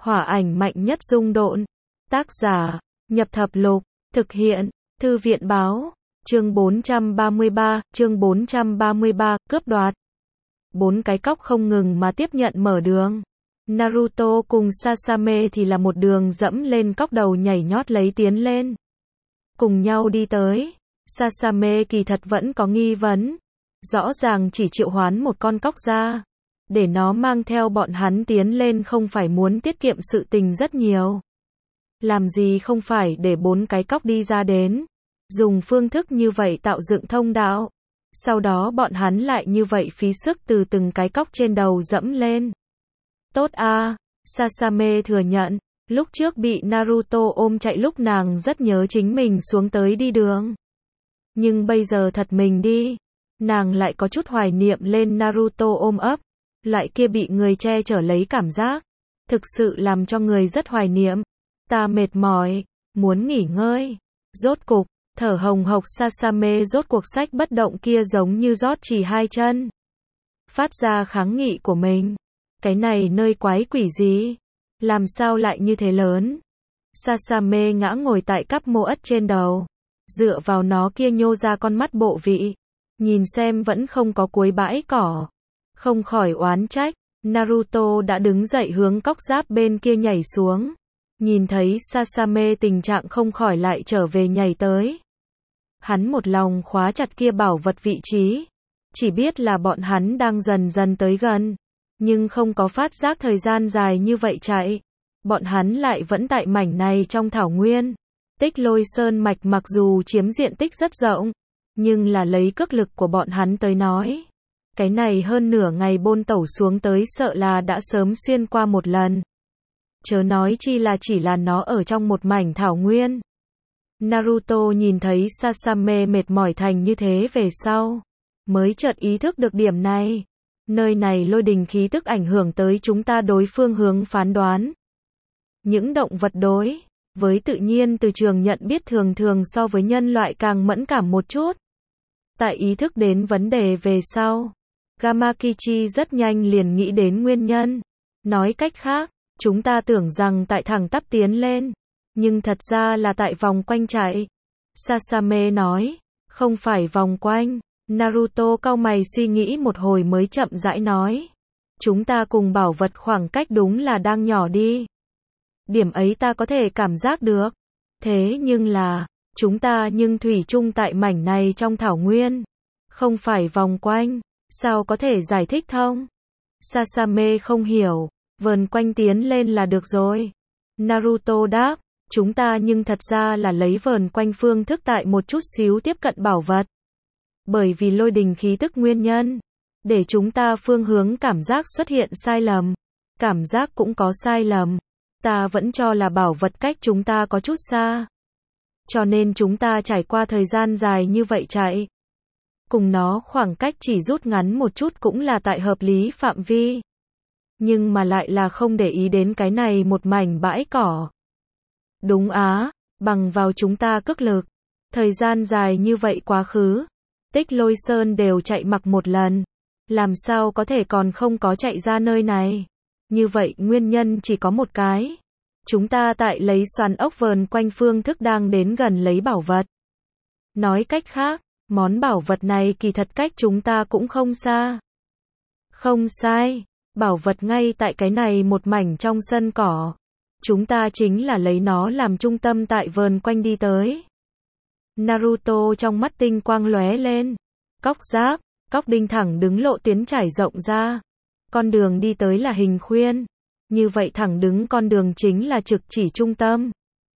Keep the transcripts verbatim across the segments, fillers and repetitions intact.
Hỏa ảnh mạnh nhất dung độn. Tác giả, Nhập Thập Lục. Thực hiện, Thư viện Báo. Chương bốn trăm ba mươi ba, chương bốn trăm ba mươi ba, cướp đoạt. Bốn cái cóc không ngừng mà tiếp nhận mở đường. Naruto cùng Sasame thì là một đường dẫm lên cóc đầu nhảy nhót lấy tiến lên. Cùng nhau đi tới. Sasame kỳ thật vẫn có nghi vấn. Rõ ràng chỉ triệu hoán một con cóc ra. Để nó mang theo bọn hắn tiến lên không phải muốn tiết kiệm sự tình rất nhiều. Làm gì không phải để bốn cái cóc đi ra đến. Dùng phương thức như vậy tạo dựng thông đạo. Sau đó bọn hắn lại như vậy phí sức từ từng cái cóc trên đầu dẫm lên. Tốt a, Sasame thừa nhận. Lúc trước bị Naruto ôm chạy lúc nàng rất nhớ chính mình xuống tới đi đường. Nhưng bây giờ thật mình đi. Nàng lại có chút hoài niệm lên Naruto ôm ấp. Loại kia bị người che chở lấy cảm giác. Thực sự làm cho người rất hoài niệm. Ta mệt mỏi, muốn nghỉ ngơi. Rốt cục, thở hồng hộc Sasame rốt cuộc sách bất động kia giống như rót chỉ hai chân. Phát ra kháng nghị của mình. Cái này nơi quái quỷ gì? Làm sao lại như thế lớn? Sasame ngã ngồi tại cắp mô ất trên đầu. Dựa vào nó kia nhô ra con mắt bộ vị. Nhìn xem vẫn không có cuối bãi cỏ. Không khỏi oán trách. Naruto đã đứng dậy hướng cóc giáp bên kia nhảy xuống. Nhìn thấy Sasame tình trạng không khỏi lại trở về nhảy tới. Hắn một lòng khóa chặt kia bảo vật vị trí. Chỉ biết là bọn hắn đang dần dần tới gần. Nhưng không có phát giác thời gian dài như vậy chạy. Bọn hắn lại vẫn tại mảnh này trong thảo nguyên. Tích Lôi Sơn mạch mặc dù chiếm diện tích rất rộng. Nhưng là lấy cước lực của bọn hắn tới nói. Cái này hơn nửa ngày bôn tẩu xuống tới sợ là đã sớm xuyên qua một lần. Chớ nói chi là chỉ là nó ở trong một mảnh thảo nguyên. Naruto nhìn thấy Sasame mệt mỏi thành như thế về sau. Mới chợt ý thức được điểm này. Nơi này lôi đình khí tức ảnh hưởng tới chúng ta đối phương hướng phán đoán. Những động vật đối với tự nhiên từ trường nhận biết thường thường so với nhân loại càng mẫn cảm một chút. Tại ý thức đến vấn đề về sau. Gamakichi rất nhanh liền nghĩ đến nguyên nhân. Nói cách khác, chúng ta tưởng rằng tại thẳng tắp tiến lên. Nhưng thật ra là tại vòng quanh chạy. Sasame nói, không phải vòng quanh. Naruto cau mày suy nghĩ một hồi mới chậm rãi nói. Chúng ta cùng bảo vật khoảng cách đúng là đang nhỏ đi. Điểm ấy ta có thể cảm giác được. Thế nhưng là, chúng ta nhưng thủy chung tại mảnh này trong thảo nguyên. Không phải vòng quanh. Sao có thể giải thích thông? Sasame không hiểu. Vờn quanh tiến lên là được rồi. Naruto đáp. Chúng ta nhưng thật ra là lấy vờn quanh phương thức tại một chút xíu tiếp cận bảo vật. Bởi vì lôi đình khí tức nguyên nhân. Để chúng ta phương hướng cảm giác xuất hiện sai lầm. Cảm giác cũng có sai lầm. Ta vẫn cho là bảo vật cách chúng ta có chút xa. Cho nên chúng ta trải qua thời gian dài như vậy chạy. Cùng nó khoảng cách chỉ rút ngắn một chút cũng là tại hợp lý phạm vi. Nhưng mà lại là không để ý đến cái này một mảnh bãi cỏ. Đúng á, bằng vào chúng ta cước lực. Thời gian dài như vậy quá khứ. Tích Lôi Sơn đều chạy mặc một lần. Làm sao có thể còn không có chạy ra nơi này. Như vậy nguyên nhân chỉ có một cái. Chúng ta tại lấy xoắn ốc vờn quanh phương thức đang đến gần lấy bảo vật. Nói cách khác, món bảo vật này kỳ thật cách chúng ta cũng không xa. Không sai, bảo vật ngay tại cái này một mảnh trong sân cỏ. Chúng ta chính là lấy nó làm trung tâm tại vờn quanh đi tới. Naruto trong mắt tinh quang lóe lên. Cóc giáp, cóc đinh thẳng đứng lộ tuyến trải rộng ra. Con đường đi tới là hình khuyên. Như vậy thẳng đứng con đường chính là trực chỉ trung tâm.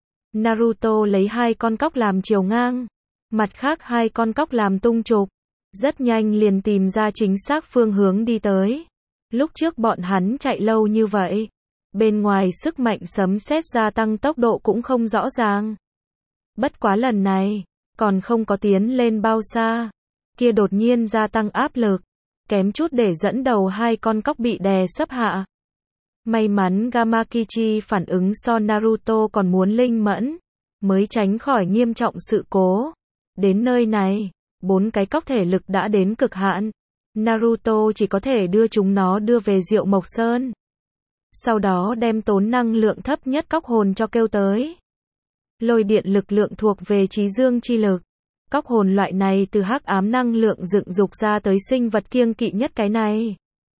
Naruto lấy hai con cóc làm chiều ngang. Mặt khác hai con cóc làm tung trục. Rất nhanh liền tìm ra chính xác phương hướng đi tới. Lúc trước bọn hắn chạy lâu như vậy. Bên ngoài sức mạnh sấm sét gia tăng tốc độ cũng không rõ ràng. Bất quá lần này, còn không có tiến lên bao xa. Kia đột nhiên gia tăng áp lực. Kém chút để dẫn đầu hai con cóc bị đè sấp hạ. May mắn Gamakichi phản ứng so Naruto còn muốn linh mẫn. Mới tránh khỏi nghiêm trọng sự cố. Đến nơi này, bốn cái cóc thể lực đã đến cực hạn. Naruto chỉ có thể đưa chúng nó đưa về Diệu Mộc Sơn. Sau đó đem tốn năng lượng thấp nhất cóc hồn cho kêu tới. Lôi điện lực lượng thuộc về trí dương chi lực. Cóc hồn loại này từ hắc ám năng lượng dựng dục ra tới sinh vật kiêng kỵ nhất cái này.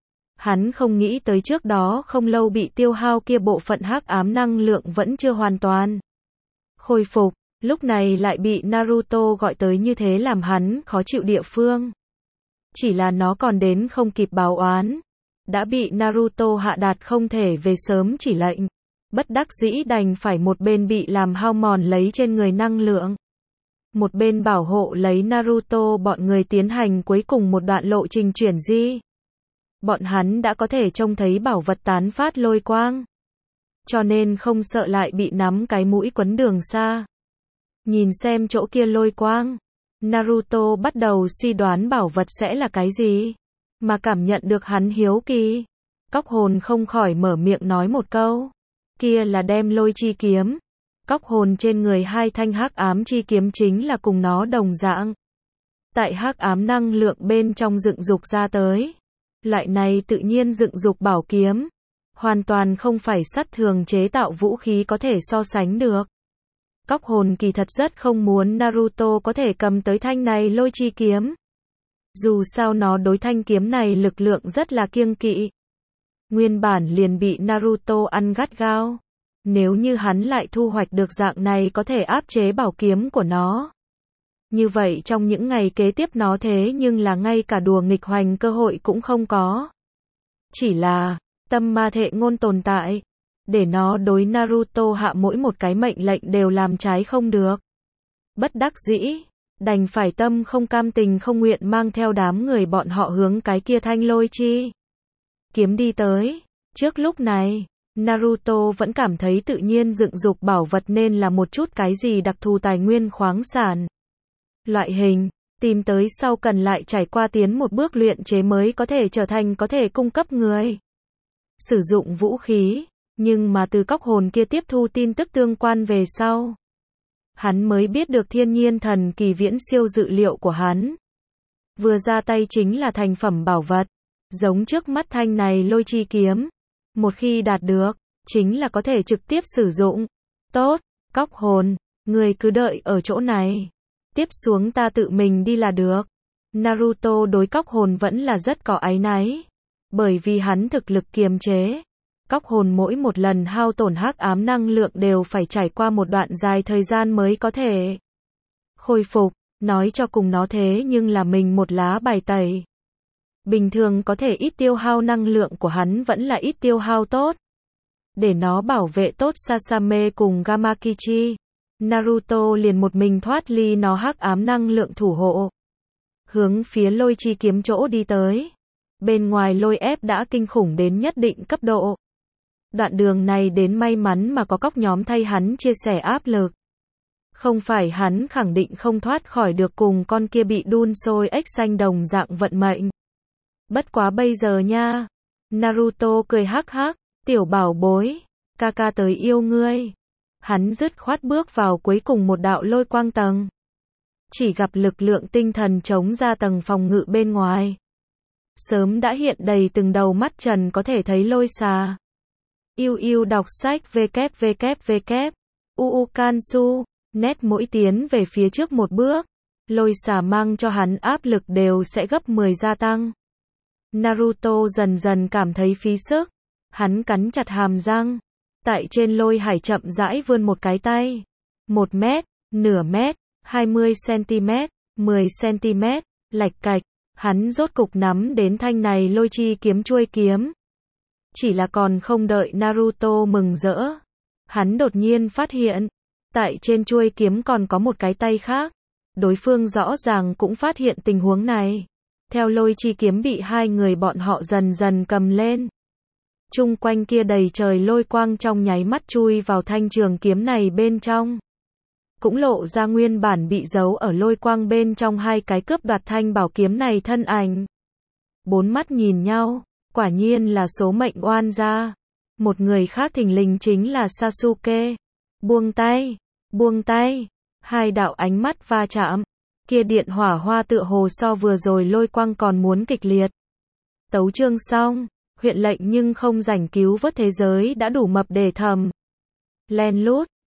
Hắn không nghĩ tới trước đó không lâu bị tiêu hao kia bộ phận hắc ám năng lượng vẫn chưa hoàn toàn khôi phục, lúc này lại bị Naruto gọi tới như thế làm hắn khó chịu địa phương. Chỉ là nó còn đến không kịp báo oán, đã bị Naruto hạ đạt không thể về sớm chỉ lệnh. Bất đắc dĩ đành phải một bên bị làm hao mòn lấy trên người năng lượng, một bên bảo hộ lấy Naruto bọn người tiến hành cuối cùng một đoạn lộ trình chuyển di. Bọn hắn đã có thể trông thấy bảo vật tán phát lôi quang, cho nên không sợ lại bị nắm cái mũi quấn đường xa. Nhìn xem chỗ kia lôi quang, Naruto bắt đầu suy đoán bảo vật sẽ là cái gì, mà cảm nhận được hắn hiếu kỳ. Cóc hồn không khỏi mở miệng nói một câu, kia là đem lôi chi kiếm. Cóc hồn trên người hai thanh hắc ám chi kiếm chính là cùng nó đồng dạng. Tại hắc ám năng lượng bên trong dựng dục ra tới. Loại này tự nhiên dựng dục bảo kiếm, hoàn toàn không phải sắt thường chế tạo vũ khí có thể so sánh được. Cóc hồn kỳ thật rất không muốn Naruto có thể cầm tới thanh này lôi chi kiếm. Dù sao nó đối thanh kiếm này lực lượng rất là kiêng kỵ. Nguyên bản liền bị Naruto ăn gắt gao. Nếu như hắn lại thu hoạch được dạng này có thể áp chế bảo kiếm của nó. Như vậy trong những ngày kế tiếp nó thế nhưng là ngay cả đùa nghịch hoành cơ hội cũng không có. Chỉ là, tâm ma thệ ngôn tồn tại, để nó đối Naruto hạ mỗi một cái mệnh lệnh đều làm trái không được. Bất đắc dĩ, đành phải tâm không cam tình không nguyện mang theo đám người bọn họ hướng cái kia thanh lôi chi kiếm đi tới. Trước lúc này, Naruto vẫn cảm thấy tự nhiên dựng dục bảo vật nên là một chút cái gì đặc thù tài nguyên khoáng sản. Loại hình, tìm tới sau cần lại trải qua tiến một bước luyện chế mới có thể trở thành có thể cung cấp người sử dụng vũ khí, nhưng mà từ cóc hồn kia tiếp thu tin tức tương quan về sau. Hắn mới biết được thiên nhiên thần kỳ viễn siêu dự liệu của hắn. Vừa ra tay chính là thành phẩm bảo vật, giống trước mắt thanh này lôi chi kiếm. Một khi đạt được, chính là có thể trực tiếp sử dụng. Tốt, cóc hồn, người cứ đợi ở chỗ này. Tiếp xuống ta tự mình đi là được. Naruto đối cóc hồn vẫn là rất có áy náy. Bởi vì hắn thực lực kiềm chế. Cóc hồn mỗi một lần hao tổn hắc ám năng lượng đều phải trải qua một đoạn dài thời gian mới có thể khôi phục. Nói cho cùng nó thế nhưng là mình một lá bài tẩy. Bình thường có thể ít tiêu hao năng lượng của hắn vẫn là ít tiêu hao tốt. Để nó bảo vệ tốt Sasame cùng Gamakichi. Naruto liền một mình thoát ly nó hắc ám năng lượng thủ hộ. Hướng phía lôi chi kiếm chỗ đi tới. Bên ngoài lôi ép đã kinh khủng đến nhất định cấp độ. Đoạn đường này đến may mắn mà có cóc nhóm thay hắn chia sẻ áp lực. Không phải hắn khẳng định không thoát khỏi được cùng con kia bị đun sôi ếch xanh đồng dạng vận mệnh. Bất quá bây giờ nha. Naruto cười hắc hắc, tiểu bảo bối, ca ca tới yêu ngươi. Hắn dứt khoát bước vào cuối cùng một đạo lôi quang tầng. Chỉ gặp lực lượng tinh thần chống ra tầng phòng ngự bên ngoài. Sớm đã hiện đầy từng đầu mắt trần có thể thấy lôi xà. Yêu yêu đọc sách www. Uukansu, nét mỗi tiến về phía trước một bước. Lôi xà mang cho hắn áp lực đều sẽ gấp mười gia tăng. Naruto dần dần cảm thấy phí sức. Hắn cắn chặt hàm răng. Tại trên lôi hải chậm rãi vươn một cái tay. Một mét, nửa mét, hai mươi xăng-ti-mét, mười xăng-ti-mét, lạch cạch. Hắn rốt cục nắm đến thanh này lôi chi kiếm chuôi kiếm. Chỉ là còn không đợi Naruto mừng rỡ. Hắn đột nhiên phát hiện. Tại trên chuôi kiếm còn có một cái tay khác. Đối phương rõ ràng cũng phát hiện tình huống này. Theo lôi chi kiếm bị hai người bọn họ dần dần cầm lên. Chung quanh kia đầy trời lôi quang trong nháy mắt chui vào thanh trường kiếm này bên trong. Cũng lộ ra nguyên bản bị giấu ở lôi quang bên trong hai cái cướp đoạt thanh bảo kiếm này thân ảnh. Bốn mắt nhìn nhau, quả nhiên là số mệnh oan gia. Một người khác thình lình chính là Sasuke. Buông tay, buông tay, hai đạo ánh mắt va chạm. Kia điện hỏa hoa tựa hồ so vừa rồi lôi quang còn muốn kịch liệt. Tấu chương xong. huyện lệnh nhưng không rảnh cứu vớt thế giới đã đủ mập để thầm. Len lút,